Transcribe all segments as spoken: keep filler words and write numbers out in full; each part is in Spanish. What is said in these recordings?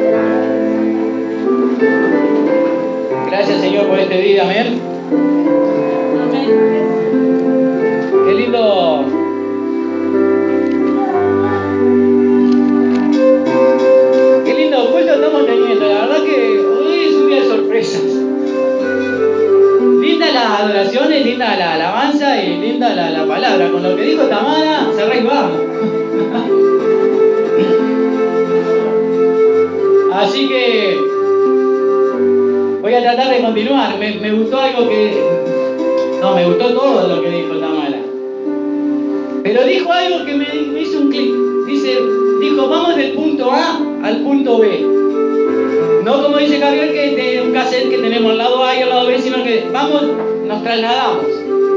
Gracias, Señor, por este día, amén. Qué lindo. Qué lindo culto estamos teniendo. La verdad que hoy es un día de sorpresas. Linda las adoraciones, linda la alabanza y linda la, la palabra. Con lo que dijo Tamara, cerrá y vamos. Así que voy a tratar de continuar. Me, me gustó algo que... No, me gustó todo lo que dijo Tamara. Pero dijo algo que me, me hizo un clic. Dice, dijo, vamos del punto A al punto B. No como dice Javier, que de un cassette que tenemos al lado A y al lado B, sino que vamos, nos trasladamos.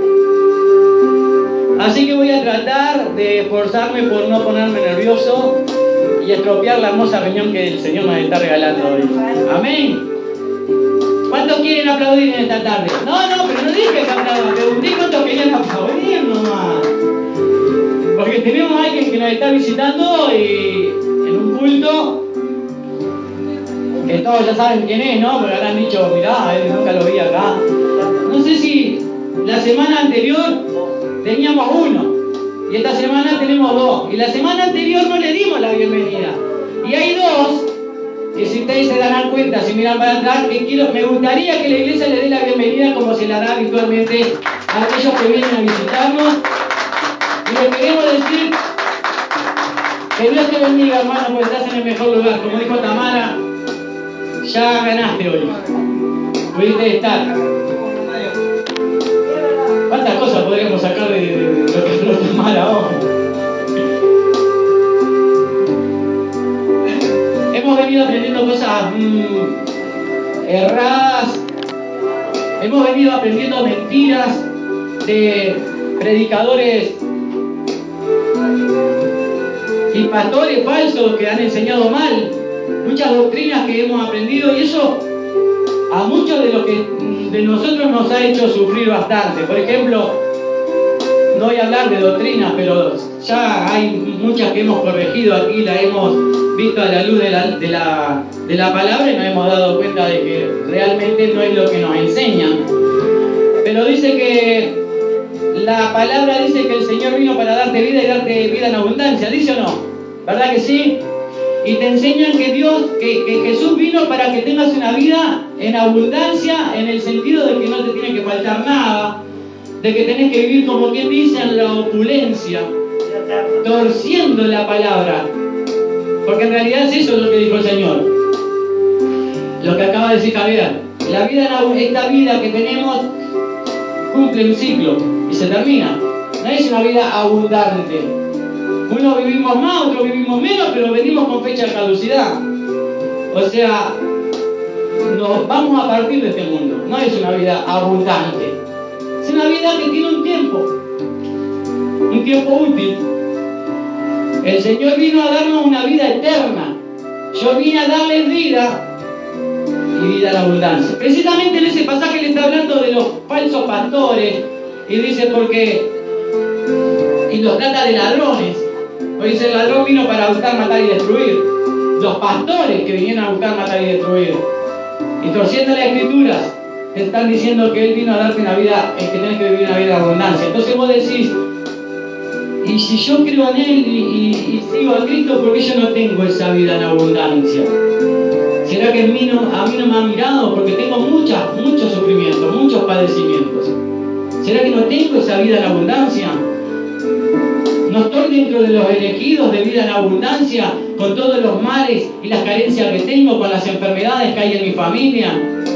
Así que voy a tratar de esforzarme por no ponerme nervioso y estropear la hermosa reunión que el Señor nos está regalando hoy. Amén. ¿Cuántos quieren aplaudir en esta tarde? No, no, pero no dije que aplaudan, pregunté cuántos querían aplaudir nomás. Porque tenemos a alguien que nos está visitando y en un culto, que todos ya saben quién es, ¿no? Porque habrán dicho, mirá, él nunca lo vi acá. No sé si la semana anterior teníamos uno y esta semana tenemos dos. Y la semana anterior no le dimos la bienvenida. Y hay dos que, si ustedes se darán cuenta, si miran para atrás, que quiero, me gustaría que la iglesia le dé la bienvenida como se la da habitualmente a aquellos que vienen a visitarnos. Y le queremos decir que Dios te bendiga, hermano, porque estás en el mejor lugar. Como dijo Tamara, ya ganaste hoy. Pudiste estar. ¿Cuántas cosas podríamos sacar de, de, de lo que habló Tamara hoy? Hemos venido aprendiendo cosas mmm, erradas. Hemos venido aprendiendo mentiras de predicadores y pastores falsos que han enseñado mal. Muchas doctrinas que hemos aprendido, y eso a muchos de los que de nosotros nos ha hecho sufrir bastante. Por ejemplo, no voy a hablar de doctrinas, pero ya hay muchas que hemos corregido aquí, la hemos visto a la luz de la, de la, de la palabra y nos hemos dado cuenta de que realmente no es lo que nos enseñan. Pero dice que la palabra dice que el Señor vino para darte vida y darte vida en abundancia, ¿dice o no? ¿Verdad que sí? Y te enseñan que Dios, que, que Jesús vino para que tengas una vida en abundancia, en el sentido de que no te tiene que faltar nada, de que tenés que vivir, como quien dice, en la opulencia, torciendo la palabra, porque en realidad es eso lo que dijo el Señor, lo que acaba de decir Javier. La vida, esta vida que tenemos cumple un ciclo y se termina. No es una vida abundante. Unos vivimos más, otros vivimos menos, pero venimos con fecha de caducidad. O sea, nos vamos a partir de este mundo. No es una vida abundante. Es una vida que tiene un tiempo. Un tiempo útil. El Señor vino a darnos una vida eterna. Yo vine a darles vida y vida en abundancia. Precisamente en ese pasaje le está hablando de los falsos pastores y dice porque y los trata de ladrones. Hoy dice, el ladrón vino para buscar, matar y destruir. Los pastores que vinieron a buscar, matar y destruir. Y torciendo las escrituras, te están diciendo que Él vino a darte una vida, es que tenés que vivir una vida de abundancia. Entonces vos decís, y si yo creo en Él y, y, y sigo a Cristo, ¿por qué yo no tengo esa vida en abundancia? ¿Será que a mí no, a mí no me ha mirado? Porque tengo muchas, muchos sufrimientos, muchos padecimientos. ¿Será que no tengo esa vida en abundancia? ¿No estoy dentro de los elegidos de vida en abundancia, con todos los males y las carencias que tengo, con las enfermedades que hay en mi familia?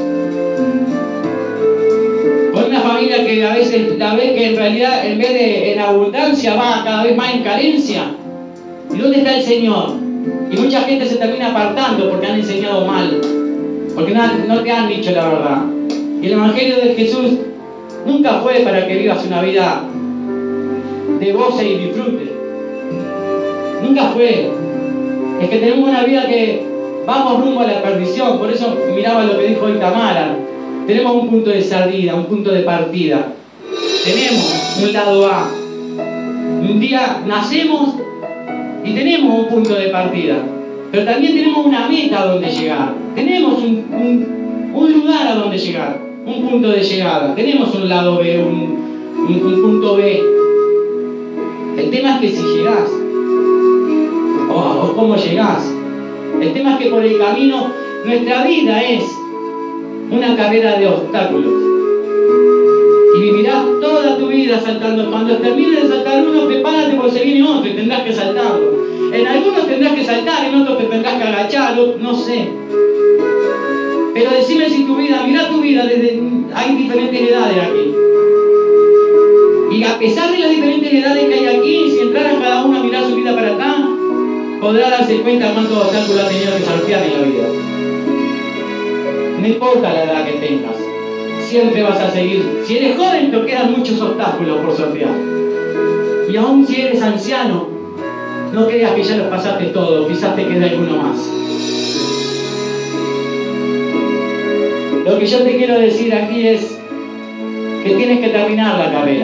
Con una familia que a veces la ve que en realidad en vez de en abundancia va cada vez más en carencia. ¿Y dónde está el Señor? Y mucha gente se termina apartando porque han enseñado mal, porque no, no te han dicho la verdad. Y el Evangelio de Jesús nunca fue para que vivas una vida de goce y disfrute. Nunca fue. Es que tenemos una vida que vamos rumbo a la perdición. Por eso miraba lo que dijo hoy Tamara. Tenemos un punto de salida, un punto de partida. Tenemos un lado A. Un día nacemos y tenemos un punto de partida. pero también tenemos una meta a donde llegar. Tenemos un, un, un lugar a donde llegar, un punto de llegada. Tenemos un lado B, un, un, un punto B. El tema es que si llegás, o, o cómo llegás. El tema es que por el camino, nuestra vida es una carrera de obstáculos. Y vivirás toda tu vida saltando. Cuando termines de saltar uno, prepárate porque se viene otro y tendrás que saltarlo. En algunos tendrás que saltar, en otros te tendrás que agachar, no sé. Pero decime si tu vida, mirá tu vida, desde, hay diferentes edades aquí. Y a pesar de las diferentes edades que hay aquí, si entraras cada uno a mirar su vida para atrás, podrá darse cuenta cuántos obstáculos ha tenido que sortear en la vida. No importa la edad que tengas, siempre vas a seguir. Si eres joven, te quedan muchos obstáculos por sortear. Y aún si eres anciano, no creas que ya los pasaste todos, quizás te quede alguno más. Lo que yo te quiero decir aquí es que tienes que terminar la carrera.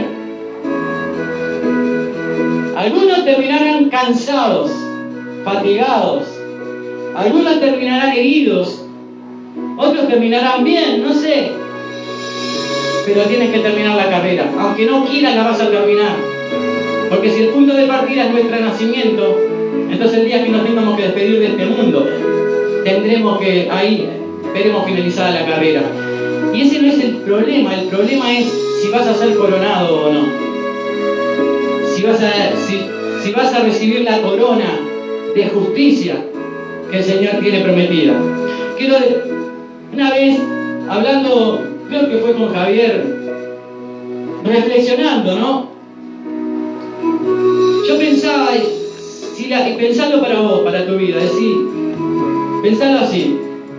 Algunos terminarán cansados, fatigados. Algunos terminarán heridos. Otros terminarán bien, no sé. Pero tienes que terminar la carrera. Aunque no quieras, la vas a terminar. Porque si el punto de partida es nuestro nacimiento, entonces el día que nos tengamos que despedir de este mundo, tendremos que, ahí, veremos finalizada la carrera. Y ese no es el problema. El problema es si vas a ser coronado o no. Si vas a, si, si vas a recibir la corona de justicia que el Señor tiene prometida. Quiero, una vez, hablando, creo que fue con Javier, reflexionando, ¿no? Yo pensaba, si la, y pensalo para vos, para tu vida, decir, pensalo así.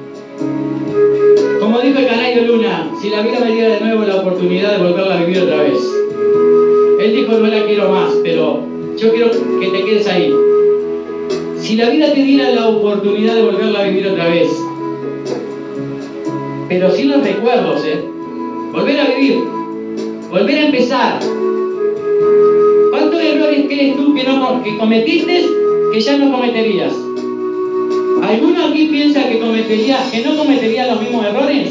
Como dijo el Canario Luna, si la vida me diera de nuevo la oportunidad de volverla a vivir otra vez. Él dijo, no la quiero más, pero yo quiero que te quedes ahí. Si la vida te diera la oportunidad de volverla a vivir otra vez, pero sin los recuerdos, ¿eh? Volver a vivir, volver a empezar. ¿Cuántos errores crees tú que, no, que cometiste que ya no cometerías? ¿Alguno aquí piensa que cometería, que no cometería los mismos errores?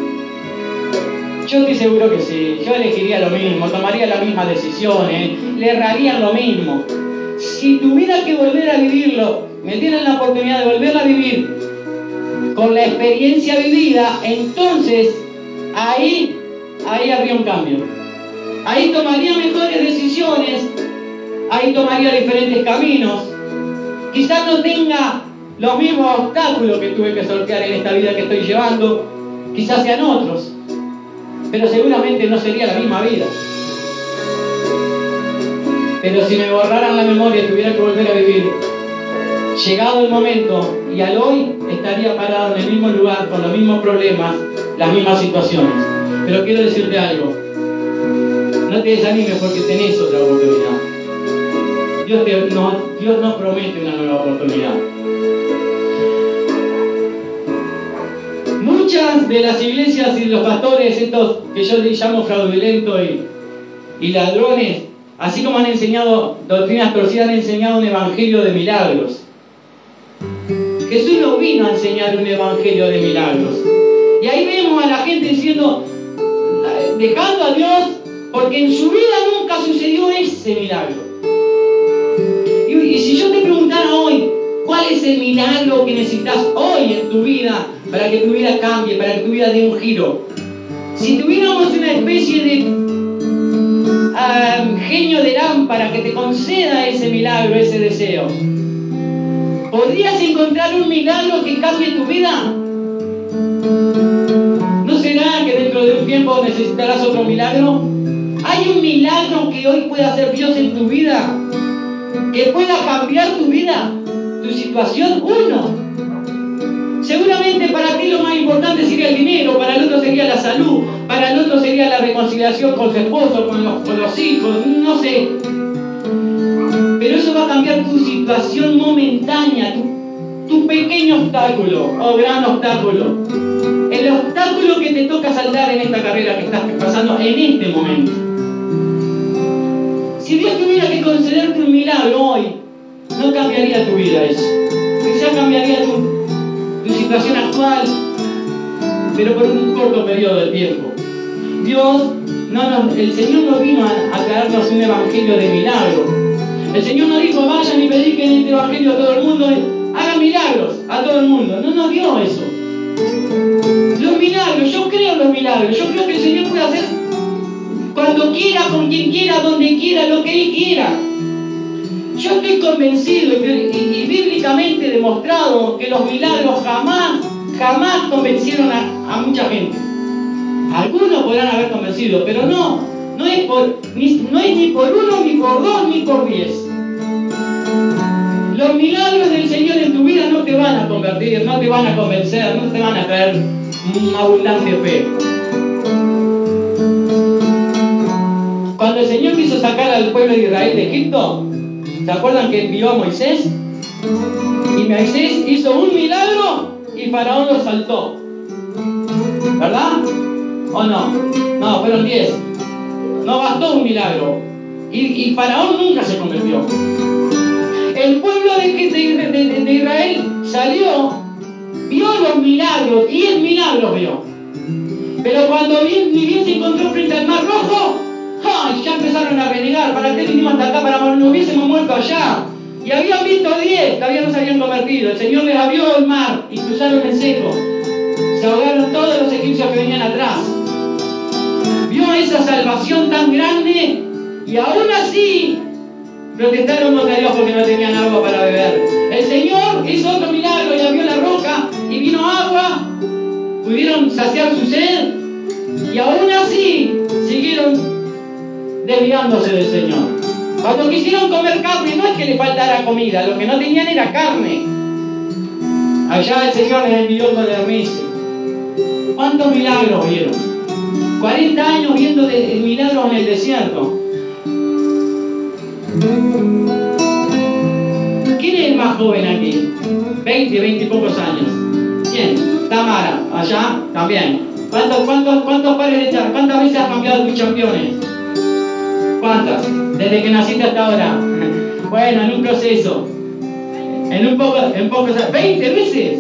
Yo estoy seguro que sí. Yo elegiría lo mismo, tomaría las mismas decisiones, le erraría lo mismo. Si tuviera que volver a vivirlo, me dieran la oportunidad de volverla a vivir con la experiencia vivida, entonces ahí, ahí habría un cambio. Ahí tomaría mejores decisiones, ahí tomaría diferentes caminos. Quizás no tenga los mismos obstáculos que tuve que sortear en esta vida que estoy llevando, quizás sean otros, pero seguramente no sería la misma vida. Pero si me borraran la memoria y tuviera que volver a vivir, llegado el momento y al hoy, estaría parado en el mismo lugar, con los mismos problemas, las mismas situaciones. Pero quiero decirte algo, no te desanimes porque tenés otra oportunidad. Dios, te, no, Dios no promete una nueva oportunidad. Muchas de las iglesias y los pastores, estos que yo les llamo fraudulentos y, y ladrones, así como han enseñado doctrinas torcidas, han enseñado un evangelio de milagros. Jesús no vino a enseñar un evangelio de milagros. Y ahí vemos a la gente diciendo, dejando a Dios, porque en su vida nunca sucedió ese milagro. Y, y si yo te preguntara hoy, ¿cuál es el milagro que necesitas hoy en tu vida para que tu vida cambie, para que tu vida dé un giro? Si tuviéramos una especie de um, genio de lámpara que te conceda ese milagro, ese deseo, ¿podrías encontrar un milagro que cambie tu vida? ¿No será que dentro de un tiempo necesitarás otro milagro? ¿Hay un milagro que hoy pueda hacer Dios en tu vida? ¿Que pueda cambiar tu vida? ¿Tu situación? Uno. Seguramente para ti lo más importante sería el dinero, para el otro sería la salud, para el otro sería la reconciliación con su esposo, con los, con los hijos, no sé. Pero eso va a cambiar tu situación momentánea, tu, tu pequeño obstáculo o gran obstáculo. El obstáculo que te toca saltar en esta carrera que estás pasando en este momento. Si Dios tuviera que concederte un milagro hoy, no cambiaría tu vida eso. Quizás cambiaría situación actual, pero por un corto periodo de tiempo. Dios, no nos, el Señor no vino a, a traernos un evangelio de milagro. El Señor no dijo, vayan y prediquen este evangelio a todo el mundo, hagan milagros a todo el mundo. No nos dio eso. Los milagros, yo creo en los milagros, yo creo que el Señor puede hacer cuando quiera, con quien quiera, donde quiera, lo que Él quiera. Yo estoy convencido y, y, y bíblicamente demostrado que los milagros jamás, jamás convencieron a, a mucha gente. Algunos podrán haber convencido, pero no, no es, por, ni, no es ni por uno, ni por dos, ni por diez. Los milagros del Señor en tu vida no te van a convertir, no te van a convencer, no te van a traer una abundante fe. Cuando el Señor quiso sacar al pueblo de Israel de Egipto, ¿se acuerdan que envió a Moisés? Y Moisés hizo un milagro y Faraón lo saltó. ¿Verdad? ¿O no? No, fueron diez. No bastó un milagro. Y, y Faraón nunca se convirtió. El pueblo de, de, de, de Israel salió, vio los milagros, diez milagros vio. Pero cuando bien, ni bien se encontró frente al Mar Rojo, ¡ay! Ya empezaron a renegar. ¿Para qué vinimos hasta acá? Para morir, nos hubiésemos muerto allá. Y habían visto diez, todavía no se habían convertido. El Señor les abrió el mar y cruzaron en seco. Se ahogaron todos los egipcios que venían atrás. Vio esa salvación tan grande y aún así protestaron contra Dios porque no tenían agua para beber. El Señor hizo otro milagro y abrió la roca y vino agua. Pudieron saciar su sed y aún así siguieron desviándose del Señor. Cuando quisieron comer carne, no es que le faltara comida, lo que no tenían era carne. Allá el Señor les envió codornices. ¿Cuántos milagros vieron? cuarenta años viendo de, milagros en el desierto. ¿Quién es el más joven aquí? veinte, veinte y pocos años. ¿Quién? Tamara, allá también. ¿Cuántos, cuántos, cuántos pares de cha- ¿Cuántas veces has cambiado tus championes? ¿Cuántas? Desde que naciste hasta ahora. Bueno, en un proceso. En un poco, en pocos años. ¿veinte veces?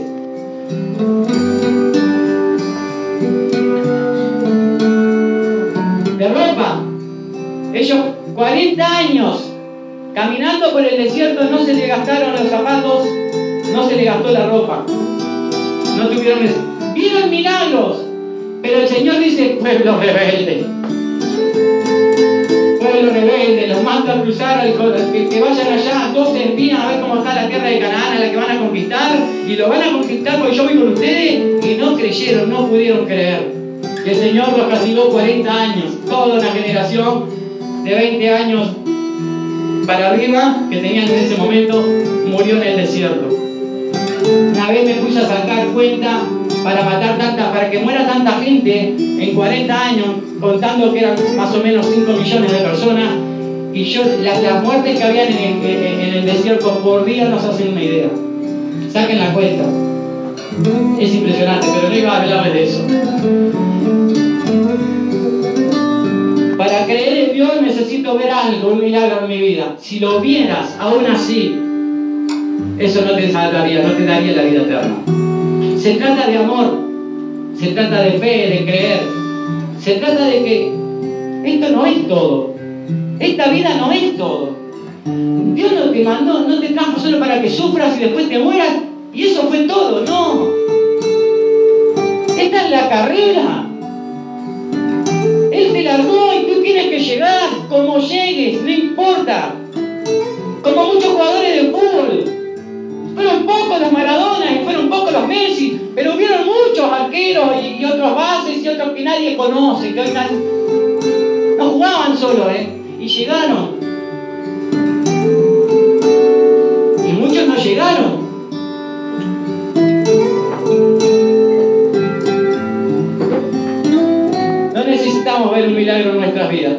De ropa. Ellos cuarenta años caminando por el desierto, no se le gastaron los zapatos, no se le gastó la ropa. No tuvieron eso. Vieron milagros, pero el Señor dice, pueblo rebelde. Pueblo rebelde, los mando a cruzar, al, que, que vayan allá, doce espías a ver cómo está la tierra de Canaán, a la que van a conquistar, y lo van a conquistar porque yo voy con ustedes, y no creyeron, no pudieron creer. Y el Señor los castigó cuarenta años, toda una generación de veinte años para arriba, que tenían en ese momento, murió en el desierto. Una vez me puse a sacar cuenta para matar tanta, para que muera tanta gente en cuarenta años, contando que eran más o menos cinco millones de personas, y yo, la, las muertes que habían en el, en, en el desierto por día nos hacen una idea. Saquen la cuenta. Es impresionante, pero no iba a hablarles de eso. Para creer en Dios necesito ver algo, un milagro en mi vida. Si lo vieras, aún así, eso no te salvaría, no te daría la vida eterna. Se trata de amor, se trata de fe, de creer. Se trata de que esto no es todo. Esta vida no es todo. Dios no te mandó, no te trajo solo para que sufras y después te mueras y eso fue todo. No. Esta es la carrera. Él te largó y tú tienes que llegar como llegues, no importa. Como muchos jugadores de fútbol. Fueron pocos los Maradona y fueron pocos los Messi, pero hubieron muchos arqueros y, y otros bases y otros que nadie conoce, que hoy están, no jugaban solo, ¿eh? Y llegaron. Y muchos no llegaron. No necesitamos ver un milagro en nuestras vidas.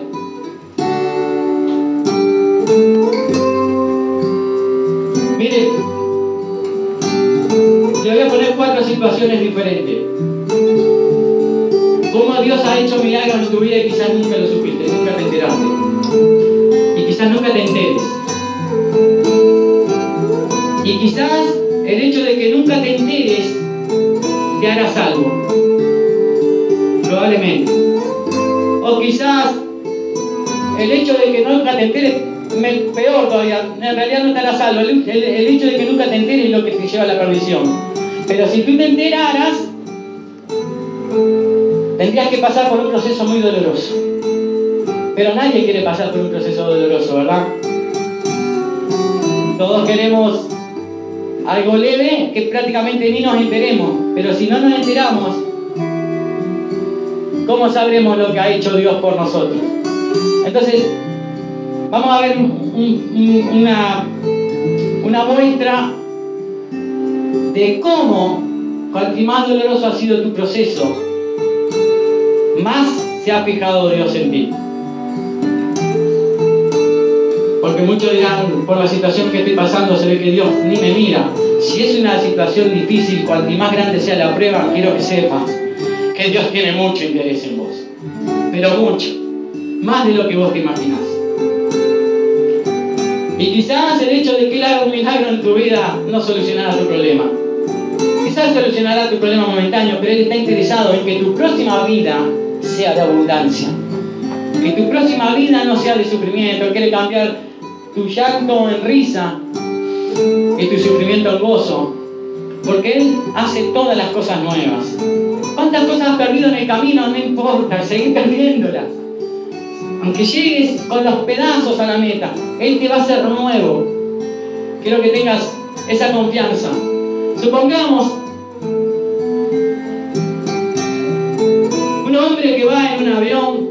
Mire, le voy a poner cuatro situaciones diferentes. Cómo Dios ha hecho milagros en tu vida y quizás nunca lo supiste, nunca te enteraste. Y quizás nunca te enteres. Y quizás el hecho de que nunca te enteres te hará salvo. Probablemente. O quizás el hecho de que nunca te enteres, me, peor todavía, en realidad no te hará salvo. El, el, el hecho de que nunca te enteres es lo que te lleva a la perdición. Pero si tú te enteraras, tendrías que pasar por un proceso muy doloroso. Pero nadie quiere pasar por un proceso doloroso, ¿verdad? Todos queremos algo leve que prácticamente ni nos enteremos. Pero si no nos enteramos, ¿cómo sabremos lo que ha hecho Dios por nosotros? Entonces, vamos a ver un, un, una, una muestra de cómo, cuanto más doloroso ha sido tu proceso, más se ha fijado Dios en ti. Porque muchos dirán, por la situación que estoy pasando, se ve que Dios ni me mira. Si es una situación difícil, cuanto más grande sea la prueba, quiero que sepas que Dios tiene mucho interés en vos. Pero mucho. Más de lo que vos te imaginás. Y quizás el hecho de que Él haga un milagro en tu vida no solucionará tu problema. Quizás solucionará tu problema momentáneo, pero Él está interesado en que tu próxima vida sea de abundancia. Que tu próxima vida no sea de sufrimiento. Él quiere cambiar tu llanto en risa y tu sufrimiento en gozo. Porque Él hace todas las cosas nuevas. ¿Cuántas cosas has perdido en el camino? No importa, seguí perdiéndolas. Aunque llegues con los pedazos a la meta, Él te va a hacer nuevo. Quiero que tengas esa confianza. Supongamos un hombre que va en un avión,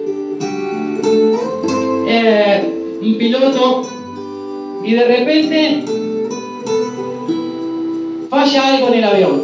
eh, un piloto, y de repente falla algo en el avión.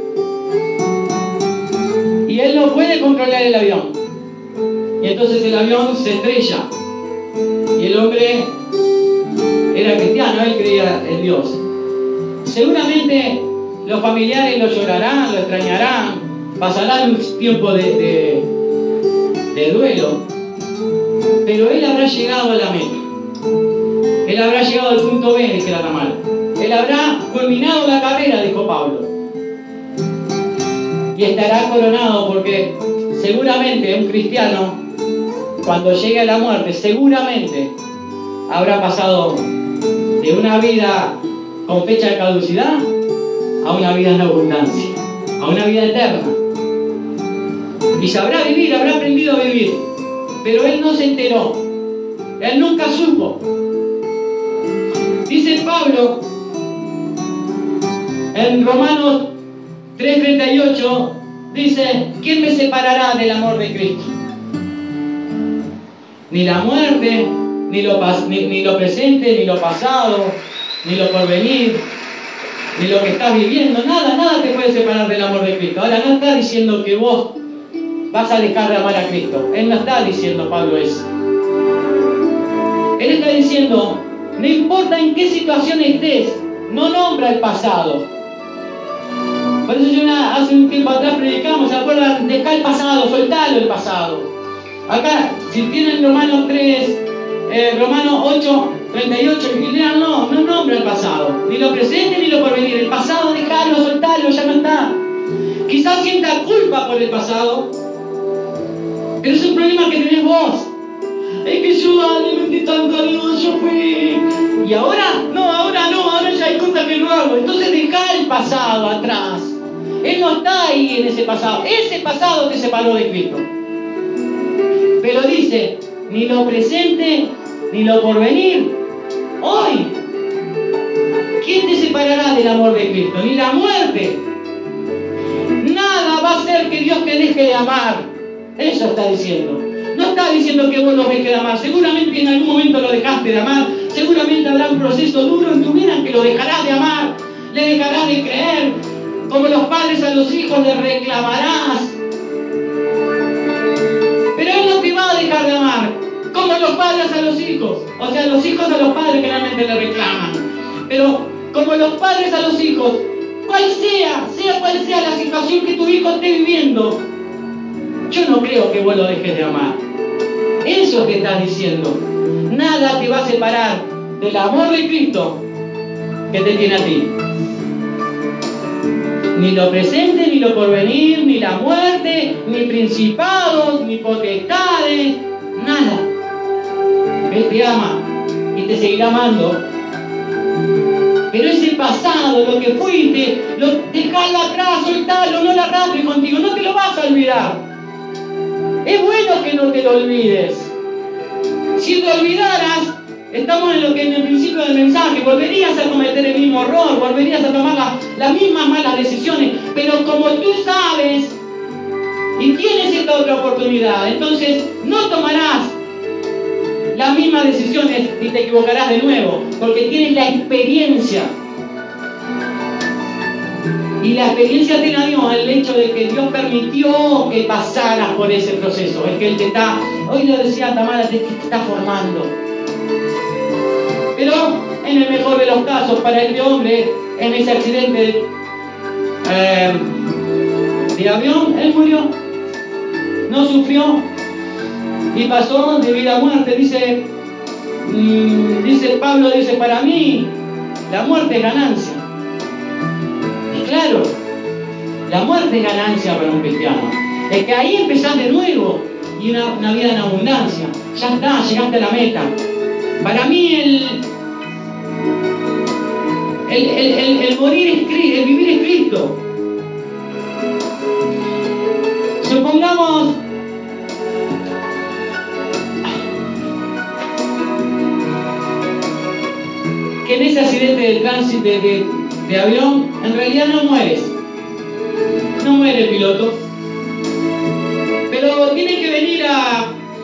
Y él no puede controlar el avión. Y entonces el avión se estrella. Y el hombre era cristiano, él creía en Dios. Seguramente los familiares lo llorarán, lo extrañarán, pasarán un tiempo de, de, de duelo. Pero él habrá llegado a la meta. Él habrá llegado al punto B, dice la Tamara. Él habrá culminado la carrera, dijo Pablo. Y estará coronado porque seguramente un cristiano, cuando llegue a la muerte, seguramente habrá pasado de una vida con fecha de caducidad a una vida en abundancia, a una vida eterna. Y sabrá vivir, habrá aprendido a vivir. Pero él no se enteró. Él nunca supo. Dice Pablo en Romanos tres treinta y ocho, dice: ¿quién me separará del amor de Cristo? Ni la muerte, ni lo, ni, ni lo presente, ni lo pasado, ni lo porvenir, ni lo que estás viviendo. Nada, nada te puede separar del amor de Cristo. Ahora, no está diciendo que vos vas a dejar de amar a Cristo. Él no está diciendo, Pablo, eso. Él está diciendo, no importa en qué situación estés, no nombra el pasado. Por eso yo una, hace un tiempo atrás predicamos, ¿se acuerdan? Deja el pasado, soltalo el pasado. Acá, si tienen Romanos tres, eh, Romanos ocho, treinta y ocho, y lean, no, no nombra el pasado. Ni lo presente ni lo porvenir. El pasado, dejalo, soltalo, ya no está. Quizás sienta culpa por el pasado, pero es un problema que tenés vos. Es que yo le metí tanto a Dios, yo fui. Y ahora, no, ahora no, ahora ya hay cosas que no hago. Entonces deja el pasado atrás. Él no está ahí en ese pasado. Ese pasado te separó de Cristo. Pero dice, ni lo presente, ni lo porvenir. Hoy, ¿quién te separará del amor de Cristo? Ni la muerte. Nada va a hacer que Dios te deje de amar. Eso está diciendo. No está diciendo que vos lo dejes de amar. Seguramente en algún momento lo dejaste de amar. Seguramente habrá un proceso duro en tu vida en que lo dejarás de amar. Le dejarás de creer. Como los padres a los hijos le reclamarás. Pero Él no te va a dejar de amar. Como los padres a los hijos. O sea, los hijos a los padres generalmente le reclaman. Pero como los padres a los hijos, cual sea, sea cual sea la situación que tu hijo esté viviendo, yo no creo que vos lo dejes de amar. Eso te está diciendo. Nada te va a separar del amor de Cristo que te tiene a ti. Ni lo presente, ni lo porvenir, ni la muerte, ni principados, ni potestades, nada. Él te ama y te seguirá amando. Pero ese pasado, lo que fuiste, lo, dejalo atrás, soltalo, no lo arrastres contigo, no te lo vas a olvidar. Es bueno que no te lo olvides. Si te olvidaras, estamos en lo que en el principio del mensaje, volverías a cometer el mismo error, volverías a tomar la, las mismas malas decisiones, pero como tú sabes y tienes esta otra oportunidad, entonces no tomarás las mismas decisiones y te equivocarás de nuevo, porque tienes la experiencia. Y la experiencia te la dio el hecho de que Dios permitió que pasaras por ese proceso. Es que Él te está, hoy lo decía Tamara, te, te está formando. Pero en el mejor de los casos, para este hombre, en ese accidente eh, de avión, él murió. No sufrió y pasó de vida a muerte. Dice, mmm, dice Pablo, dice, para mí la muerte es ganancia. Y claro, la muerte es ganancia para un cristiano. Es que ahí empezás de nuevo y una, una vida en abundancia. Ya está, llegaste a la meta. Para mí el, el, el, el, el morir es Cristo, el vivir es Cristo. Supongamos que en ese accidente de tránsito de, de, de avión, en realidad no mueres. No muere el piloto. Pero tiene que venir a,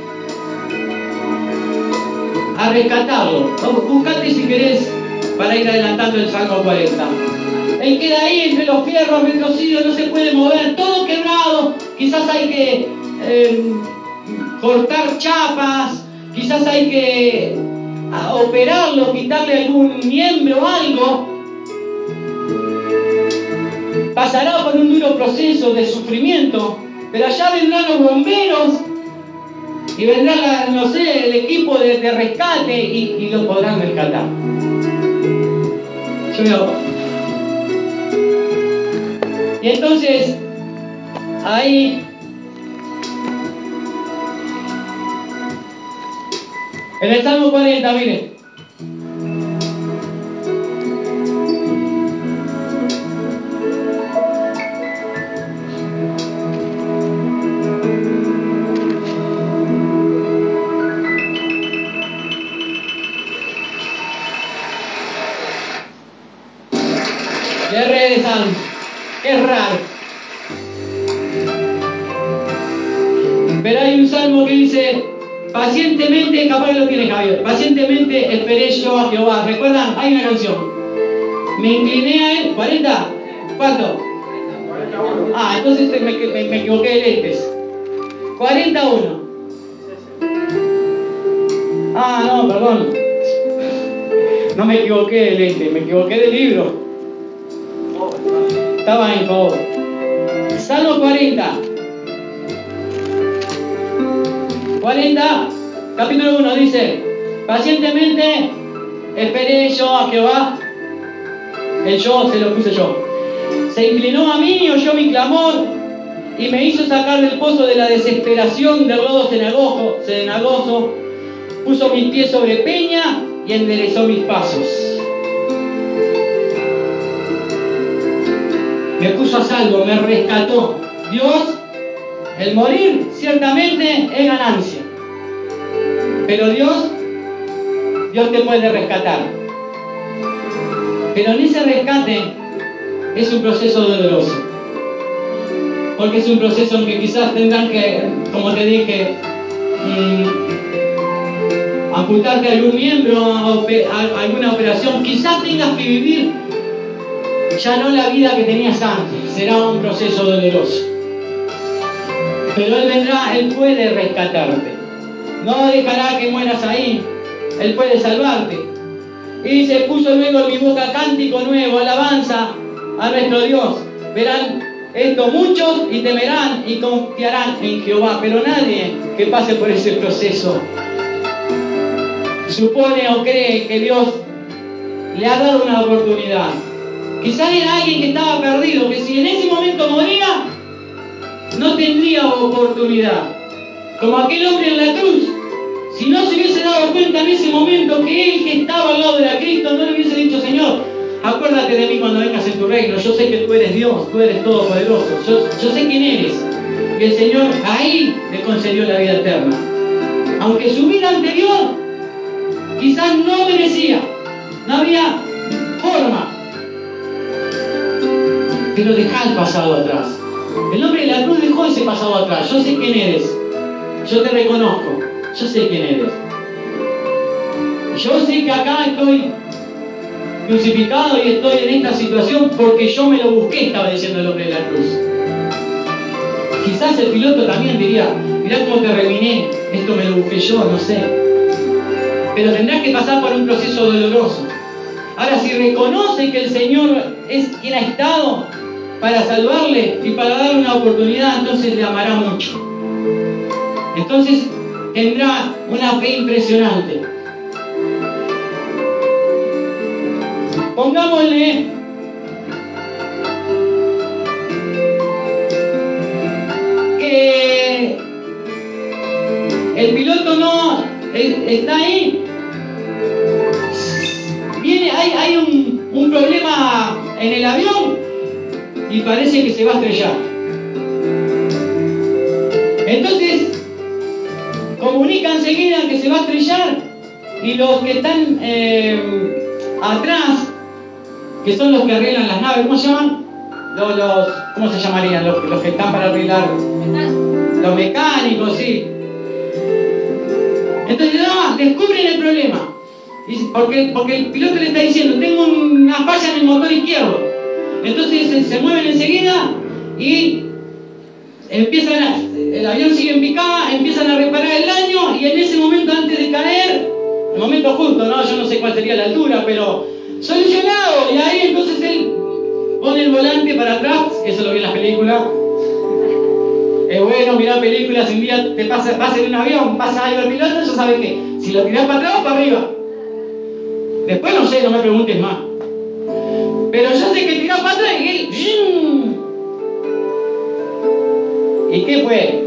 a rescatarlo. Buscate si querés para ir adelantando el Salmo cuarenta. Él queda ahí entre los fierros, retrocedido, no se puede mover, todo quebrado. Quizás hay que eh, cortar chapas, quizás hay que operarlo, quitarle algún miembro o algo. Pasará por un duro proceso de sufrimiento, pero allá vendrán los bomberos y vendrá, la, no sé, el equipo de, de rescate y, y lo podrán rescatar. Yo veo. Y entonces, ahí, en el Salmo cuarenta, miren. Qué re de San, qué raro. Pero hay un salmo que dice, pacientemente, capaz que lo tiene Javier, pacientemente esperé yo a Jehová. ¿Recuerdan? Hay una canción. Me incliné a él, ¿cuarenta? ¿Cuánto? cuarenta y uno. Ah, entonces me, me, me equivoqué de lentes. cuarenta y uno. Ah, no, perdón. No me equivoqué de lente, me equivoqué de libro. Estaba en Job. Salmo cuarenta. cuarenta, capítulo uno, dice, pacientemente esperé yo a Jehová. El yo se lo puse yo. Se inclinó a mí y oyó mi clamor y me hizo sacar del pozo de la desesperación, del lodo cenagoso, cenagoso. Puso mis pies sobre peña y enderezó mis pasos. Me puso a salvo, me rescató. Dios, el morir ciertamente es ganancia. Pero Dios, Dios te puede rescatar. Pero en ese rescate es un proceso doloroso. Porque es un proceso en que quizás tendrán que, como te dije, mmm, amputarte algún miembro, a, a, alguna operación. Quizás tengas que vivir ya no la vida que tenías antes. Será un proceso doloroso. Pero Él vendrá, Él puede rescatarte. No dejará que mueras ahí. Él puede salvarte. Y dice, puso luego en mi boca cántico nuevo, alabanza a nuestro Dios. Verán esto muchos y temerán y confiarán en Jehová. Pero nadie que pase por ese proceso supone o cree que Dios le ha dado una oportunidad, Quizás era alguien que estaba perdido, que si en ese momento moría, no tendría oportunidad. Como aquel hombre en la cruz, si no se hubiese dado cuenta en ese momento que él que estaba al lado de la Cristo no le hubiese dicho: Señor, acuérdate de mí cuando vengas en tu reino, yo sé que tú eres Dios, tú eres todopoderoso, yo, yo sé quién eres. Y el Señor ahí le concedió la vida eterna. Aunque su vida anterior quizás no merecía, no había forma, pero deja el pasado atrás. El hombre de la cruz dejó ese pasado atrás. Yo sé quién eres, yo te reconozco, yo sé quién eres. Yo sé que acá estoy crucificado y estoy en esta situación porque yo me lo busqué, estaba diciendo el hombre de la cruz. Quizás el piloto también diría: mirá cómo te reminé, esto me lo busqué yo, no sé. Pero tendrás que pasar por un proceso doloroso. Ahora, si reconoce que el Señor es quien ha estado para salvarle y para darle una oportunidad, entonces le amará mucho. Entonces tendrá una fe impresionante. Pongámosle que el piloto no está ahí. Viene, hay, hay un, un problema en el avión y parece que se va a estrellar. Entonces comunica enseguida que se va a estrellar y los que están eh, atrás, que son los que arreglan las naves, ¿cómo se llaman? Los, los, ¿cómo se llamarían? Los, los que están para arreglar. Los mecánicos, sí. Entonces no, descubren el problema. Porque, porque el piloto le está diciendo: tengo una falla en el motor izquierdo. Entonces se, se mueven enseguida y empiezan a, el avión sigue en picada, empiezan a reparar el daño y en ese momento, antes de caer, el momento justo, ¿no? Yo no sé cuál sería la altura, pero solucionado. Y ahí entonces él pone el volante para atrás. Eso lo vi en las películas. Es bueno mirar películas. Si un día te pasa, vas en un avión, pasa algo al piloto, ya sabes que si lo tirás para atrás o para arriba. Después no sé, no me preguntes más. Pero yo sé que tirás para atrás y él... ¿Y qué fue?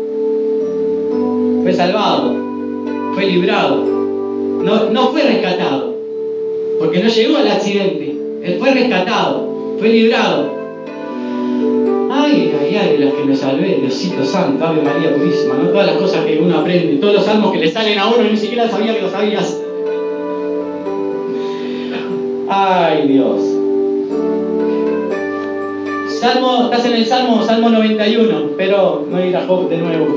Fue salvado, fue librado. No, no fue rescatado, porque no llegó al accidente. Él fue rescatado, fue librado. Ay, ay, ay, de las que me salvé, Diosito Santo, Ave María Purísima, ¿no? Todas las cosas que uno aprende, todos los salmos que le salen a uno, ni siquiera sabía que lo sabías. Ay, Dios. Salmo, estás en el Salmo, Salmo noventa y uno, pero no ir a Job de nuevo.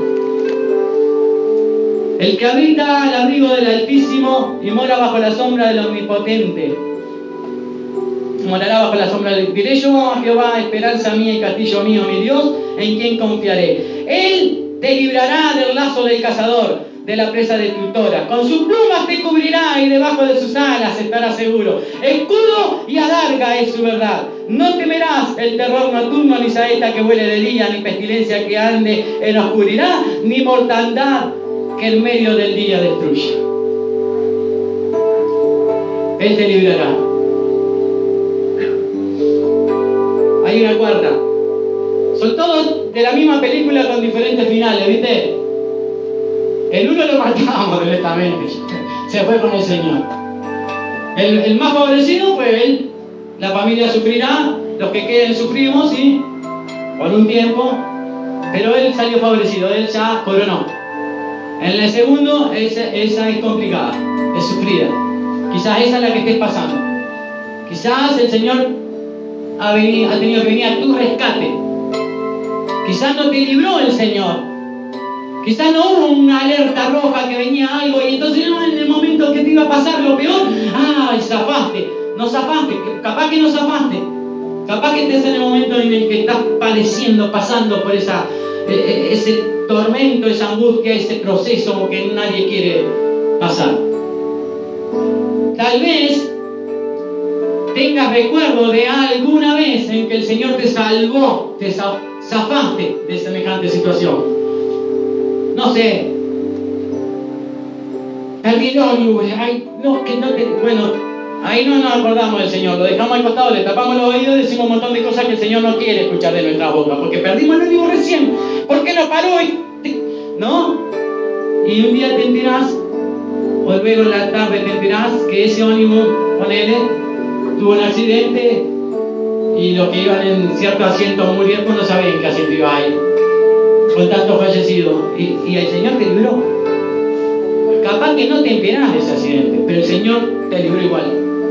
El que habita al abrigo del Altísimo y mora bajo la sombra del Omnipotente, morará bajo la sombra del... Diré yo a Jehová: esperanza mía y castillo mío, mi Dios, en quien confiaré. Él te librará del lazo del cazador, de la presa destructora. Con sus plumas te cubrirá y debajo de sus alas estarás seguro. Escudo y adarga es su verdad. No temerás el terror nocturno, ni saeta que huele de día, ni pestilencia que ande en oscuridad, ni mortandad que en medio del día destruya. Él te librará. Hay una cuarta. Son todos de la misma película con diferentes finales, ¿viste? El uno lo matamos directamente, se fue con el Señor. El, el más favorecido fue él. La familia sufrirá, los que queden sufrimos, ¿sí? Por un tiempo, pero él salió favorecido, él ya coronó. En el segundo, esa, esa es complicada, es sufrida. Quizás esa es la que estés pasando. Quizás el Señor ha, venido, ha tenido que venir a tu rescate. Quizás no te libró el Señor. Quizás no hubo una alerta roja que venía algo y entonces no, en el momento que te iba a pasar lo peor, ¡ay, zafaste! No zafaste, capaz que no zafaste. Capaz que estés en el momento en el que estás padeciendo, pasando por esa, eh, ese tormento, esa angustia, ese proceso que nadie quiere pasar. Tal vez tengas recuerdo de alguna vez en que el Señor te salvó, te zafaste de semejante situación. No sé, perdí el ómnibus, ay, no, que no te, bueno, Ahí no nos acordamos del Señor, lo dejamos al costado, le tapamos los oídos y decimos un montón de cosas que el Señor no quiere escuchar de nuestra boca, porque perdimos el ánimo recién. ¿Por qué no paró? ¿No? Y un día te enterás, o luego en la tarde te enterás que ese ónibus, ponele, tuvo un accidente y los que iban en cierto asiento murieron, pues no sabían qué asiento iba ahí, con tantos fallecidos. Y, y el Señor te libró. Capaz que no te enterás de ese accidente, pero el Señor te libró igual.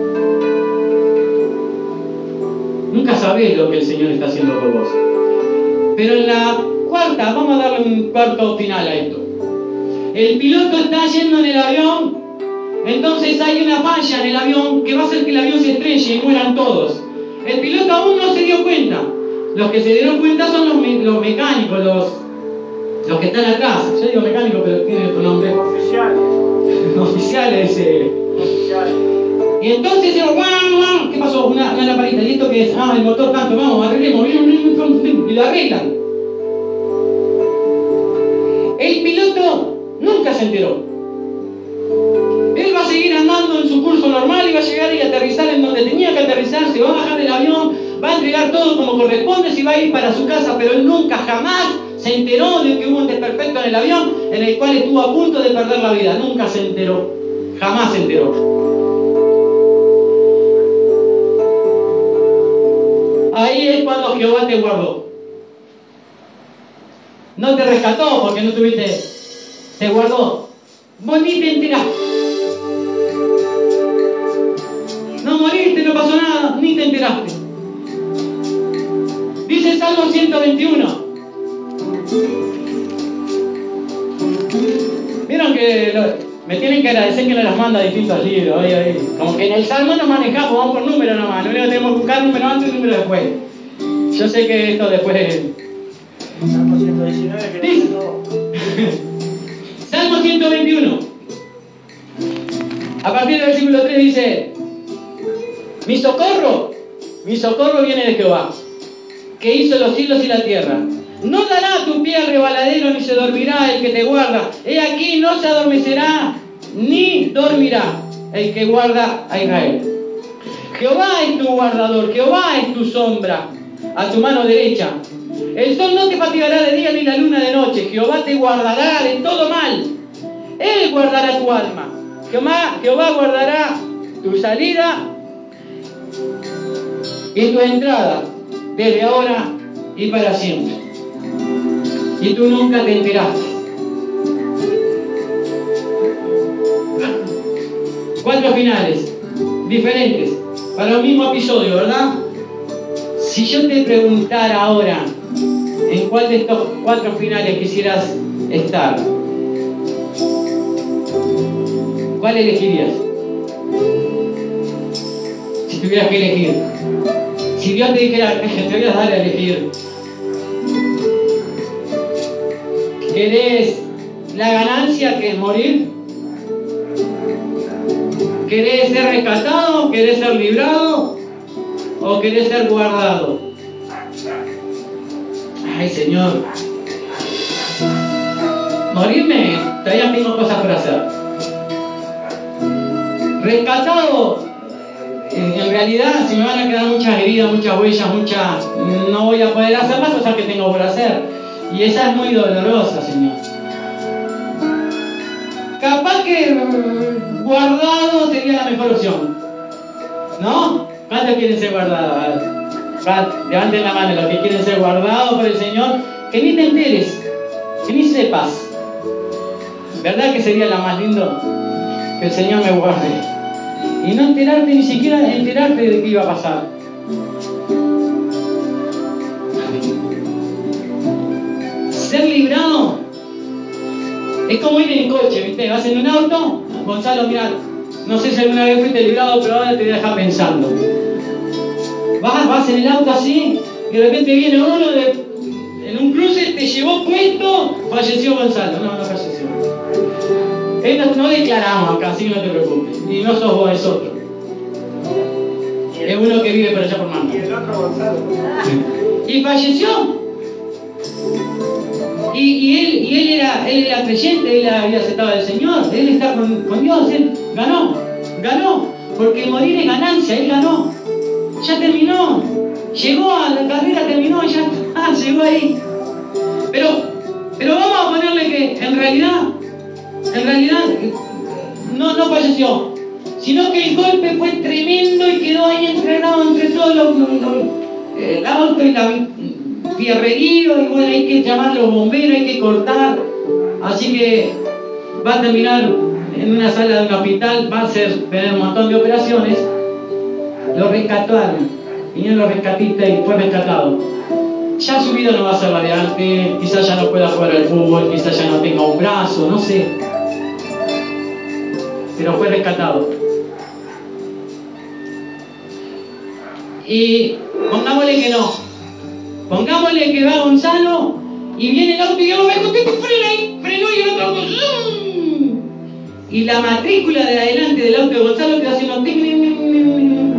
Nunca sabés lo que el Señor está haciendo por vos. Pero en la cuarta, vamos a darle un cuarto final a esto. El piloto está yendo en el avión, entonces hay una falla en el avión que va a hacer que el avión se estrelle y mueran todos. El piloto aún no se dio cuenta. Los que se dieron cuenta son los, me los mecánicos, los, los que están atrás. Yo digo mecánicos, pero tiene otro nombre. Oficiales. Oficiales. Eh. Oficiales. Y entonces digo, ¡guau, guau! ¿Qué pasó? Una, una lamparita. ¿Y esto qué es? Ah, el motor tanto. Vamos, arreglemos. Y lo arreglan. El piloto nunca se enteró. Él va a seguir andando en su curso normal y va a llegar y aterrizar en donde tenía que aterrizar, se va a bajar del avión, va a entregar todo como corresponde, se va a ir para su casa, pero él nunca jamás se enteró de que hubo un desperfecto en el avión en el cual estuvo a punto de perder la vida. Nunca se enteró, jamás se enteró. Ahí es cuando Jehová te guardó. No te rescató porque no tuviste, te guardó. Vos ni te enteraste. No moriste, no pasó nada, ni te enteraste. Dice Salmo ciento veintiuno. Vieron que lo, me tienen que agradecer que nos las manda distintos libros. Ahí, ahí. Como que en el Salmo nos manejamos, vamos por número nomás. Lo único que tenemos que buscar número antes y número después. Yo sé que esto después. Salmo ciento diecinueve, que dice todo. Salmo ciento veintiuno. A partir del versículo tres dice: Mi socorro, mi socorro viene de Jehová, que hizo los cielos y la tierra. No dará tu pie al rebaladero, ni se dormirá el que te guarda. He aquí, no se adormecerá, ni dormirá el que guarda a Israel. Jehová es tu guardador, Jehová es tu sombra a tu mano derecha. El sol no te fatigará de día, ni la luna de noche. Jehová te guardará de todo mal. Él guardará tu alma. Jehová, Jehová guardará tu salida y tu entrada, desde ahora y para siempre. Y tú nunca te enteraste. Cuatro finales diferentes para un mismo episodio, ¿verdad? Si yo te preguntara ahora en cuál de estos cuatro finales quisieras estar, ¿cuál elegirías? Si tuvieras que elegir. Si Dios te dijera, te voy a dar a elegir, ¿querés la ganancia, que es morir? ¿Querés ser rescatado? ¿Querés ser librado? ¿O querés ser guardado? Ay, Señor, morirme, todavía tengo cosas por hacer. Rescatado, en realidad, si me van a quedar muchas heridas, muchas huellas, muchas, no voy a poder hacer las cosas que tengo por hacer. Y esa es muy dolorosa, Señor. Capaz que guardado sería la mejor opción, ¿no? ¿Cuántos quieren ser guardados? Levanten la mano los que quieren ser guardados por el Señor. Que ni te enteres, que ni sepas. ¿Verdad que sería lo más lindo? Que el Señor me guarde y no enterarte, ni siquiera enterarte de qué iba a pasar. Ser librado es como ir en coche, ¿viste? Vas en un auto, Gonzalo, mira, no sé si alguna vez fuiste librado, pero ahora te deja pensando. Vas, vas en el auto así, y de repente viene uno de, en un cruce, te llevó puesto, falleció Gonzalo. No, no falleció. Eh, no, no declaramos acá, así que no te preocupes. Y no sos vos, es otro. Es uno que vive por allá por Manta. Y el otro Gonzalo. Y falleció. Y, y, él, y él, era, él era creyente, él había aceptado al Señor, él está con, con Dios, él ganó, ganó. porque morir es ganancia, él ganó. Ya terminó. Llegó a la carrera, terminó, ya está, llegó ahí. Pero, pero vamos a ponerle que en realidad, en realidad, no, no falleció, sino que el golpe fue tremendo y quedó ahí entrenado entre todos los, los, los el auto y la fierrerío, y bueno, hay que llamar a los bomberos, hay que cortar. Así que va a terminar en una sala de un hospital, va a hacer, tener un montón de operaciones. Lo rescataron, vinieron los rescatistas y fue rescatado. Ya su vida no va a ser la de antes, quizás ya no pueda jugar al fútbol, quizás ya no tenga un brazo, no sé. Pero fue rescatado. Y pongámosle que no. Pongámosle que va Gonzalo y viene el auto y yo lo veo, frena ahí, frenó y el otro auto ¡zum! Y la matrícula de adelante del auto de Gonzalo quedó haciendo ¡ting, ting, ting, ting!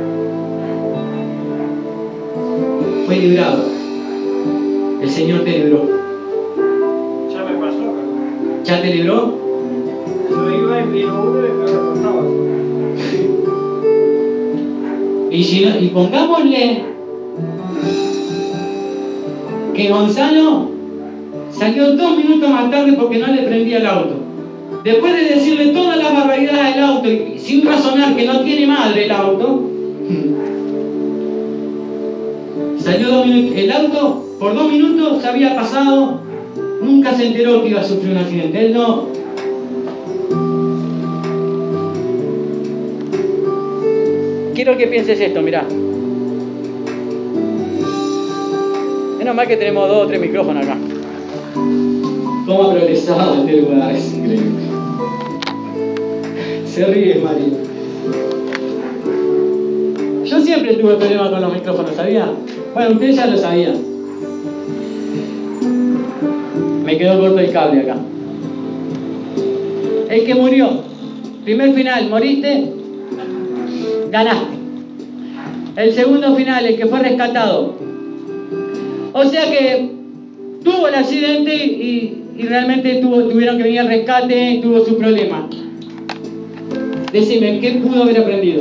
Fue librado. El Señor te libró. Ya me pasó, ¿no? ¿Ya te libró? Yo iba y vino uno y me reportaba. Y, si no, y pongámosle que Gonzalo salió dos minutos más tarde porque no le prendía el auto. Después de decirle todas las barbaridades del auto y sin razonar que no tiene madre el auto, salió dos minutos. El auto por dos minutos se había pasado, nunca se enteró que iba a sufrir un accidente. Él no. Quiero que pienses esto, mirá. Menos mal que tenemos dos o tres micrófonos acá. ¿Cómo ha progresado este lugar? Es increíble. Se ríe, Mario. Yo siempre tuve problemas con los micrófonos, ¿sabía? Bueno, ustedes ya lo sabían. Me quedó corto el cable acá. El que murió, primer final, moriste, ganaste. El segundo final, el que fue rescatado. O sea que tuvo el accidente y, y realmente tuvo, tuvieron que venir al rescate y tuvo su problema. Decime, ¿qué pudo haber aprendido?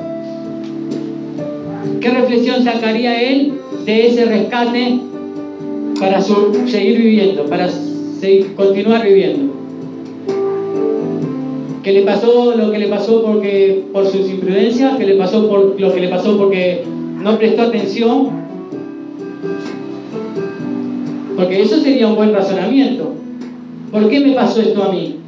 ¿Qué reflexión sacaría él de ese rescate para su, seguir viviendo, para seguir, continuar viviendo? ¿Qué le pasó lo que le pasó porque, por sus imprudencias? ¿Qué le pasó por lo que le pasó porque no prestó atención? Porque eso sería un buen razonamiento. ¿Por qué me pasó esto a mí?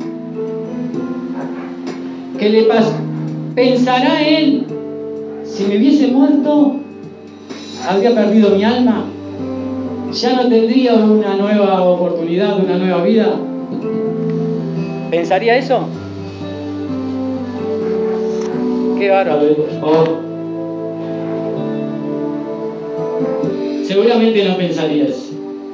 ¿Qué le pasó? ¿Pensará él, si me hubiese muerto, habría perdido mi alma? ¿Ya no tendría una nueva oportunidad, una nueva vida? ¿Pensaría eso? Qué bárbaro. Oh. Seguramente no pensaría eso.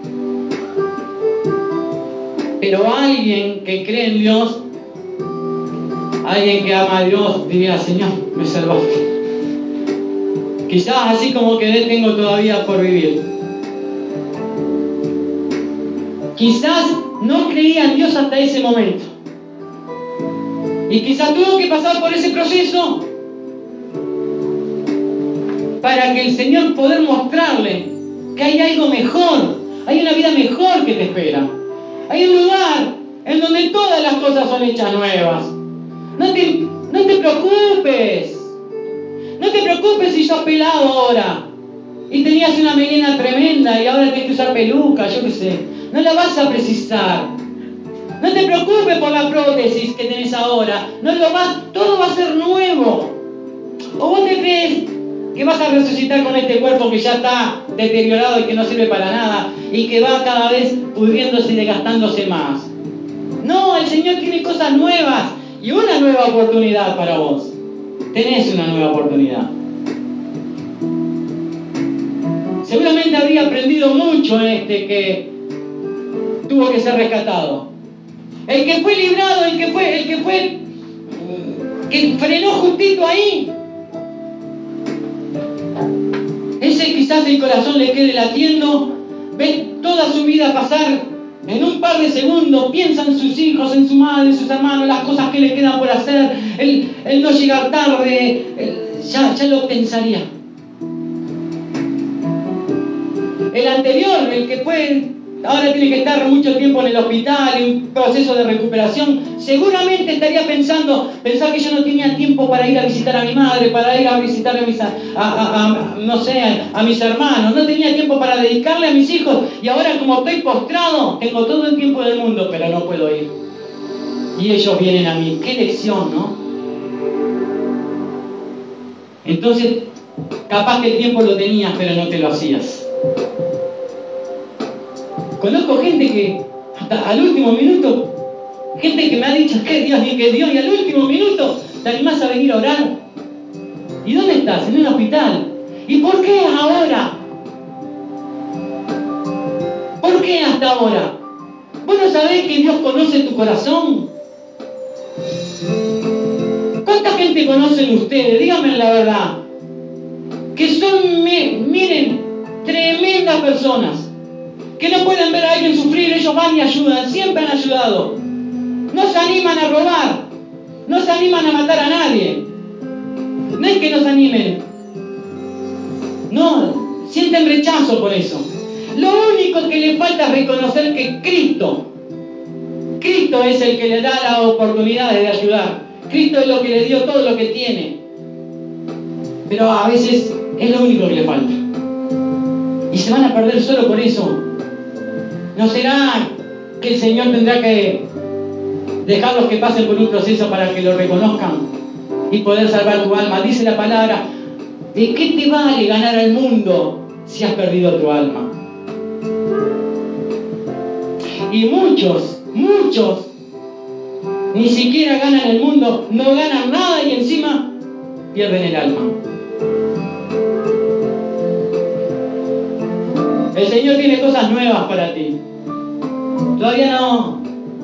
Pero alguien que cree en Dios, alguien que ama a Dios, diría: Señor, me salvaste. Quizás así como quedé, tengo todavía por vivir. Quizás no creía en Dios hasta ese momento. Y quizás tuvo que pasar por ese proceso para que el Señor poder mostrarle que hay algo mejor, hay una vida mejor que te espera. Hay un lugar en donde todas las cosas son hechas nuevas. No te, no te preocupes. No te preocupes si sos pelado ahora y tenías una melena tremenda y ahora tienes que usar peluca, yo qué sé. No la vas a precisar. No te preocupes por la prótesis que tenés ahora. No lo vas, todo va a ser nuevo. ¿O vos te crees que vas a resucitar con este cuerpo que ya está deteriorado y que no sirve para nada y que va cada vez pudriéndose y desgastándose más? No, el Señor tiene cosas nuevas y una nueva oportunidad para vos. Tenés una nueva oportunidad. Seguramente habría aprendido mucho este que tuvo que ser rescatado. El que fue librado, el que fue, el que fue, que frenó justito ahí. Ese quizás el corazón le quede latiendo, ve toda su vida pasar En un par de segundos piensa en sus hijos, en su madre, en sus hermanos, las cosas que le quedan por hacer, el, el no llegar tarde, el, ya, ya lo pensaría. El anterior, el que fue, ahora tiene que estar mucho tiempo en el hospital y un proceso de recuperación, seguramente estaría pensando, pensar que yo no tenía tiempo para ir a visitar a mi madre, para ir a visitar a mis, a, a, a, no sé, a, a mis hermanos, no tenía tiempo para dedicarle a mis hijos, y ahora como estoy postrado, tengo todo el tiempo del mundo, pero no puedo ir. Y ellos vienen a mí. Qué lección, ¿no? Entonces, capaz que el tiempo lo tenías, pero no te lo hacías. Conozco gente que hasta al último minuto, gente que me ha dicho que Dios y que Dios, y al último minuto te animás a venir a orar. ¿Y dónde estás? En un hospital. ¿Y por qué ahora? ¿Por qué hasta ahora? ¿Vos no sabés que Dios conoce tu corazón? ¿Cuánta gente conocen ustedes? Díganme la verdad. Que son, me, miren, tremendas personas. Que no pueden ver a alguien sufrir, ellos van y ayudan, siempre han ayudado. No se animan a robar, no se animan a matar a nadie. No es que no se animen, no, sienten rechazo por eso. Lo único que les falta es reconocer que Cristo, Cristo es el que le da las oportunidades de ayudar. Cristo es lo que le dio todo lo que tiene. Pero a veces es lo único que le falta. Y se van a perder solo por eso. ¿No será que el Señor tendrá que dejarlos que pasen por un proceso para que lo reconozcan y poder salvar tu alma? Dice la palabra, ¿de qué te vale ganar al mundo si has perdido tu alma? Y muchos, muchos, ni siquiera ganan el mundo, no ganan nada y encima pierden el alma. El Señor tiene cosas nuevas para ti. Todavía no,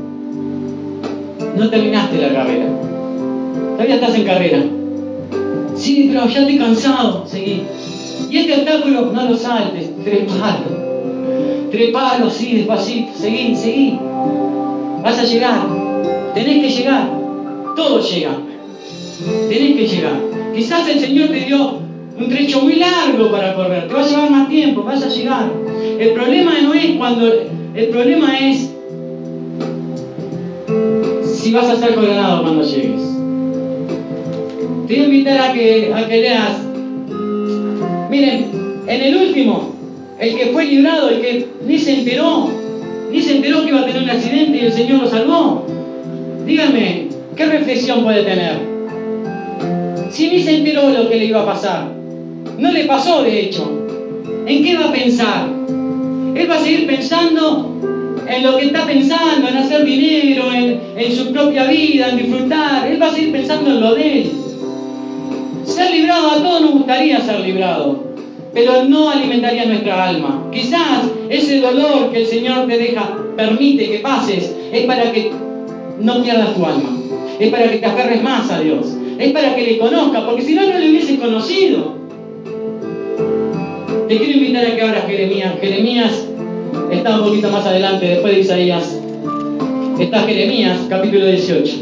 no terminaste la carrera. Todavía estás en carrera. Sí, pero ya estoy cansado. Seguí. Y este obstáculo, no lo saltes. Trepalo. Trepalo, sí, despacito. Seguí, seguí. Vas a llegar. Tenés que llegar. Todo llega. Tenés que llegar. Quizás el Señor te dio un trecho muy largo para correr. Te va a llevar más tiempo. Vas a llegar. El problema no es cuando... El problema es si vas a ser coronado cuando llegues. Te voy a invitar a que, a que leas. Miren, en el último, el que fue librado, el que ni se enteró, ni se enteró que iba a tener un accidente y el Señor lo salvó. Díganme, ¿qué reflexión puede tener? Si ni se enteró lo que le iba a pasar, no le pasó de hecho, ¿en qué va a pensar? Él va a seguir pensando en lo que está pensando, en hacer dinero, en, en su propia vida, en disfrutar. Él va a seguir pensando en lo de él. Ser librado, a todos nos gustaría ser librado, pero no alimentaría nuestra alma. Quizás ese dolor que el Señor te deja, permite que pases, es para que no pierdas tu alma, es para que te aferres más a Dios, es para que le conozcas, porque si no, no le hubieses conocido. Te quiero invitar a que abras Jeremías. Jeremías está un poquito más adelante, después de Isaías. Está Jeremías, capítulo dieciocho.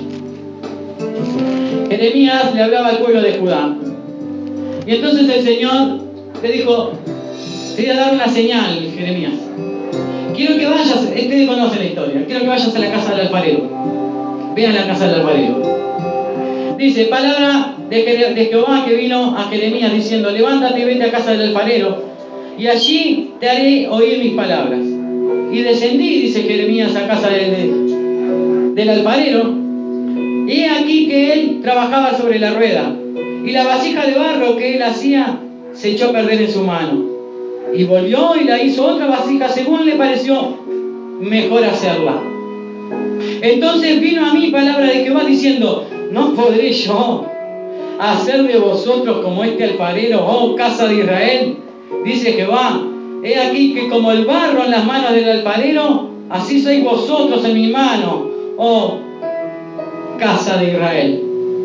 Jeremías le hablaba al pueblo de Judá. Y entonces el Señor le dijo, te voy a dar una señal, Jeremías. Quiero que vayas, ustedes conocen la historia, quiero que vayas a la casa del alfarero. Ve a la casa del alfarero. Dice, palabra de, Je- de Jehová que vino a Jeremías diciendo, levántate y vete a casa del alfarero, y allí te haré oír mis palabras. Y descendí, dice Jeremías, a casa de, de, del alfarero, y he aquí que él trabajaba sobre la rueda, y la vasija de barro que él hacía se echó a perder en su mano. Y volvió y la hizo otra vasija según le pareció mejor hacerla. Entonces vino a mí palabra de Jehová diciendo, ¿no podré yo hacer de vosotros como este alfarero, oh casa de Israel? Dice Jehová, he aquí que como el barro en las manos del alfarero, así sois vosotros en mi mano, oh casa de Israel.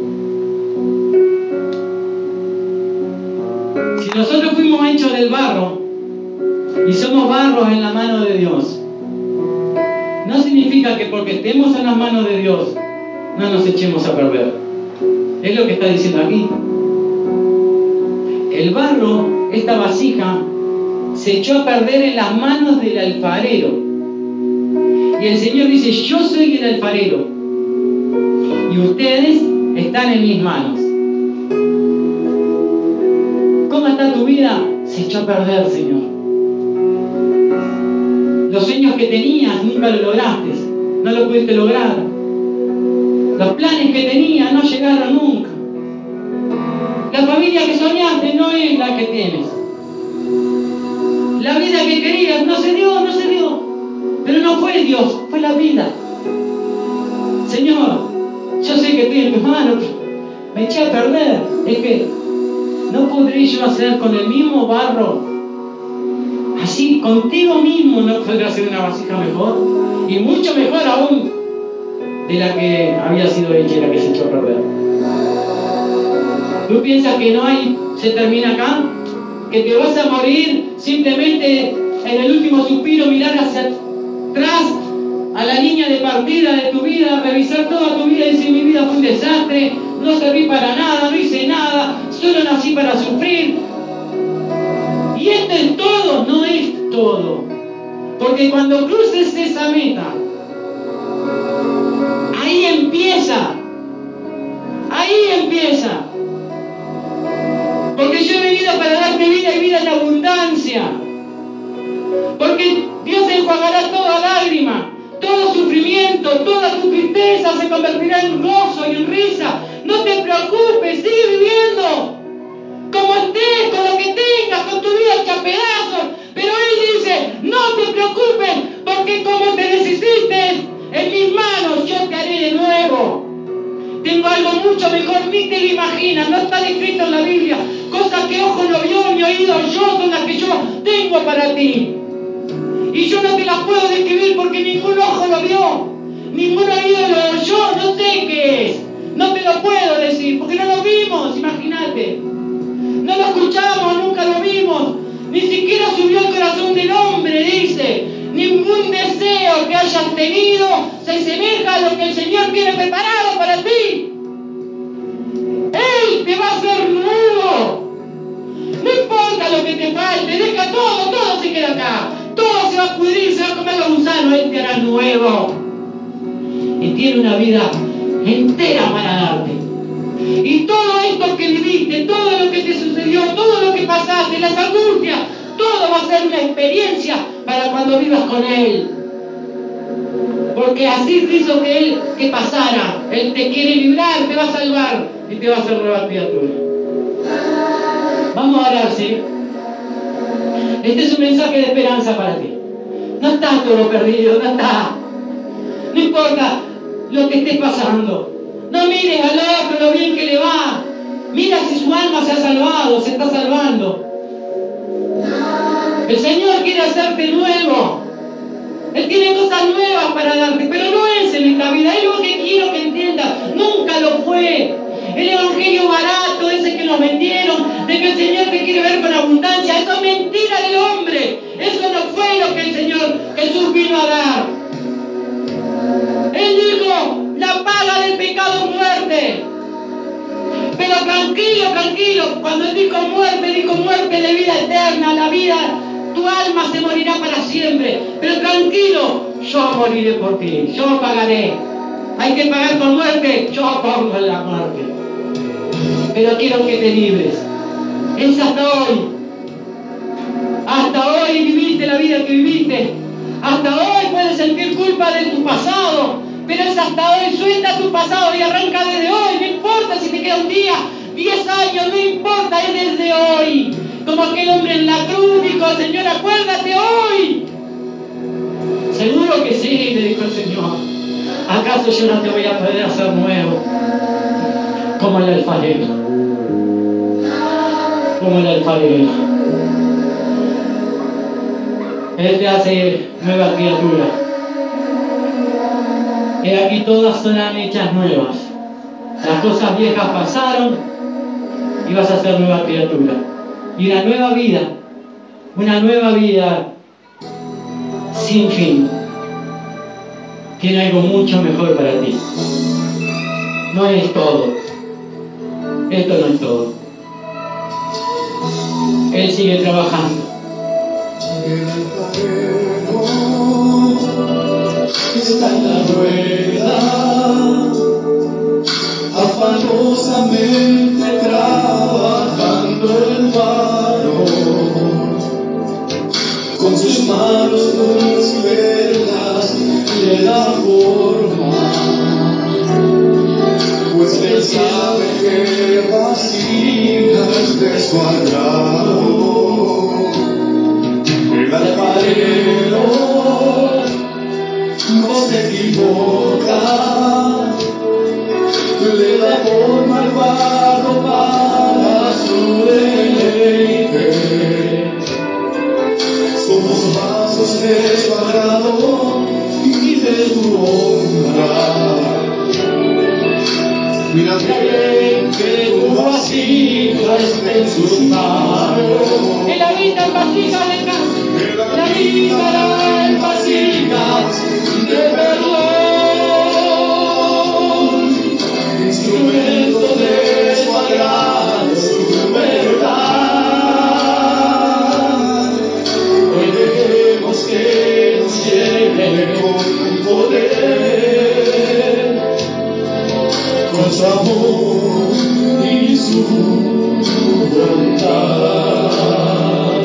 Si nosotros fuimos hechos del barro y somos barros en la mano de Dios, no significa que porque estemos en las manos de Dios no nos echemos a perder. Es lo que está diciendo aquí. El barro, esta vasija, se echó a perder en las manos del alfarero. Y el Señor dice, yo soy el alfarero y ustedes están en mis manos. ¿Cómo está tu vida? Se echó a perder, Señor. Los sueños que tenías nunca lo lograste, no lo pudiste lograr. Los planes que tenías no llegaron nunca. La familia que soñaste no es la que tienes. La vida que querías no se dio, no se dio. Pero no fue Dios, fue la vida. Señor, yo sé que estoy en tus manos, me eché a perder. Es que no podré yo hacer con el mismo barro. Así, contigo mismo no podré hacer una vasija mejor. Y mucho mejor aún de la que había sido hecha y la que se echó a perder. ¿Tú piensas que no hay, se termina acá? ¿Que te vas a morir simplemente en el último suspiro, mirar hacia atrás a la línea de partida de tu vida, revisar toda tu vida y decir, mi vida fue un desastre, no serví para nada, no hice nada, solo nací para sufrir? Y esto es todo, no es todo. Porque cuando cruces esa meta, ahí empieza, ahí empieza. Porque yo he venido para darte vida y vida en abundancia. Porque Dios enjuagará toda lágrima, todo sufrimiento, toda tu tristeza se convertirá en gozo y en risa. No te preocupes, sigue viviendo como estés, con lo que tengas, con tu vida hecha pedazos. Pero Él dice, no te preocupes, porque como te deshiciste en mis manos, yo te haré de nuevo. Tengo algo mucho mejor, ni te lo imaginas, no está escrito en la Biblia. Cosas que ojo no vio ni oído yo son las que yo tengo para ti. Y yo no te las puedo describir porque ningún ojo lo vio, ningún oído lo oyó, no sé qué es. No te lo puedo decir porque no lo vimos, imagínate. No lo escuchamos, nunca lo vimos. Ni siquiera subió al corazón del hombre, dice. Ningún deseo que hayas tenido se asemeja a lo que el Señor tiene preparado para ti. Él te va a hacer nuevo. No importa lo que te falte, deja todo, todo se queda acá. Todo se va a pudrir, se va a comer los gusanos, Él te hará nuevo. Y tiene una vida entera para darte. Y todo esto que viviste, todo lo que te sucedió, todo lo que pasaste, las angustias, todo va a ser una experiencia para cuando vivas con Él. Porque así hizo que Él que pasara. Él te quiere librar, te va a salvar y te va a hacer nueva criatura. Vamos a orar, ¿sí? Este es un mensaje de esperanza para ti. No está todo perdido, no está. No importa lo que estés pasando. No mires al otro lo bien que le va. Mira si su alma se ha salvado, se está salvando. El Señor quiere hacerte nuevo. Él tiene cosas nuevas para darte, pero no es en esta vida. Es lo que quiero que entiendas. Nunca lo fue. El evangelio barato, ese que nos vendieron, de que el Señor te quiere ver con abundancia, eso es mentira del hombre. Eso no fue lo que el Señor Jesús vino a dar. Él dijo, la paga del pecado es muerte. Pero tranquilo, tranquilo, cuando Él dijo muerte, dijo muerte de vida eterna, la vida, tu alma se morirá para siempre. Pero tranquilo, yo moriré por ti, yo pagaré. Hay que pagar con muerte, yo pongo la muerte. Pero quiero que te libres. Es hasta hoy. Hasta hoy viviste la vida que viviste. Hasta hoy puedes sentir culpa de tu pasado. Pero es hasta hoy. Suelta tu pasado y arranca desde hoy. No importa si te queda un día, diez años, no importa, es desde hoy. Como aquel hombre en la cruz dijo, Señor, acuérdate hoy. Seguro que sí, le dijo el Señor. ¿Acaso yo no te voy a poder hacer nuevo? Como el alfarero. Como el alfarero. Él te hace nueva criatura. He aquí todas serán hechas nuevas. Las cosas viejas pasaron y vas a ser nueva criatura. Y una nueva vida, una nueva vida sin fin. tiene algo mucho mejor para ti. No es todo. Esto no es todo. Él sigue trabajando. El alfarero está en la rueda, afanosamente trabajando el barro, con sus manos muy expertas le da forma, pues él sabe que vasijas de su agrado. El alfarero no se equivoca, le da forma al barro para su deleite. Somos vasos de su agrado y de su honra. Mira bien que tu vasija esté en sus manos. Él habita en vasijas de canto. Él habitará en vasijas de perdón, instrumento de su agrado, su verdad. Hoy dejemos que nos llene con poder, con su amor y su bondad.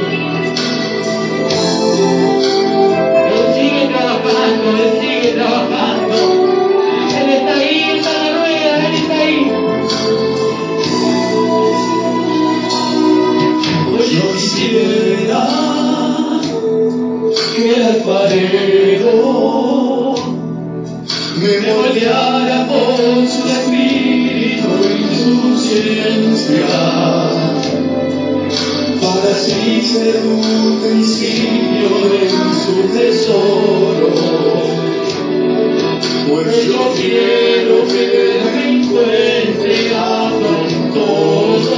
Él sigue trabajando, Él sigue trabajando. Él está ahí, está en la rueda, Él está ahí. Pues yo quisiera que el alfarero me moldeara con su espíritu y su ciencia, para así ser utensilio en su tesoro. Pues yo quiero que me encuentre apto en todo.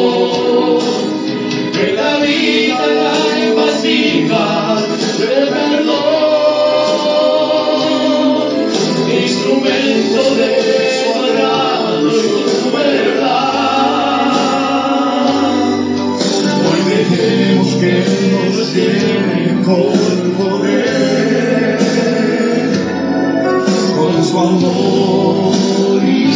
Él habitará en vasijas de perdón, instrumento de su agrado y su verdad. Hoy dejemos que nos llene con poder, con su amor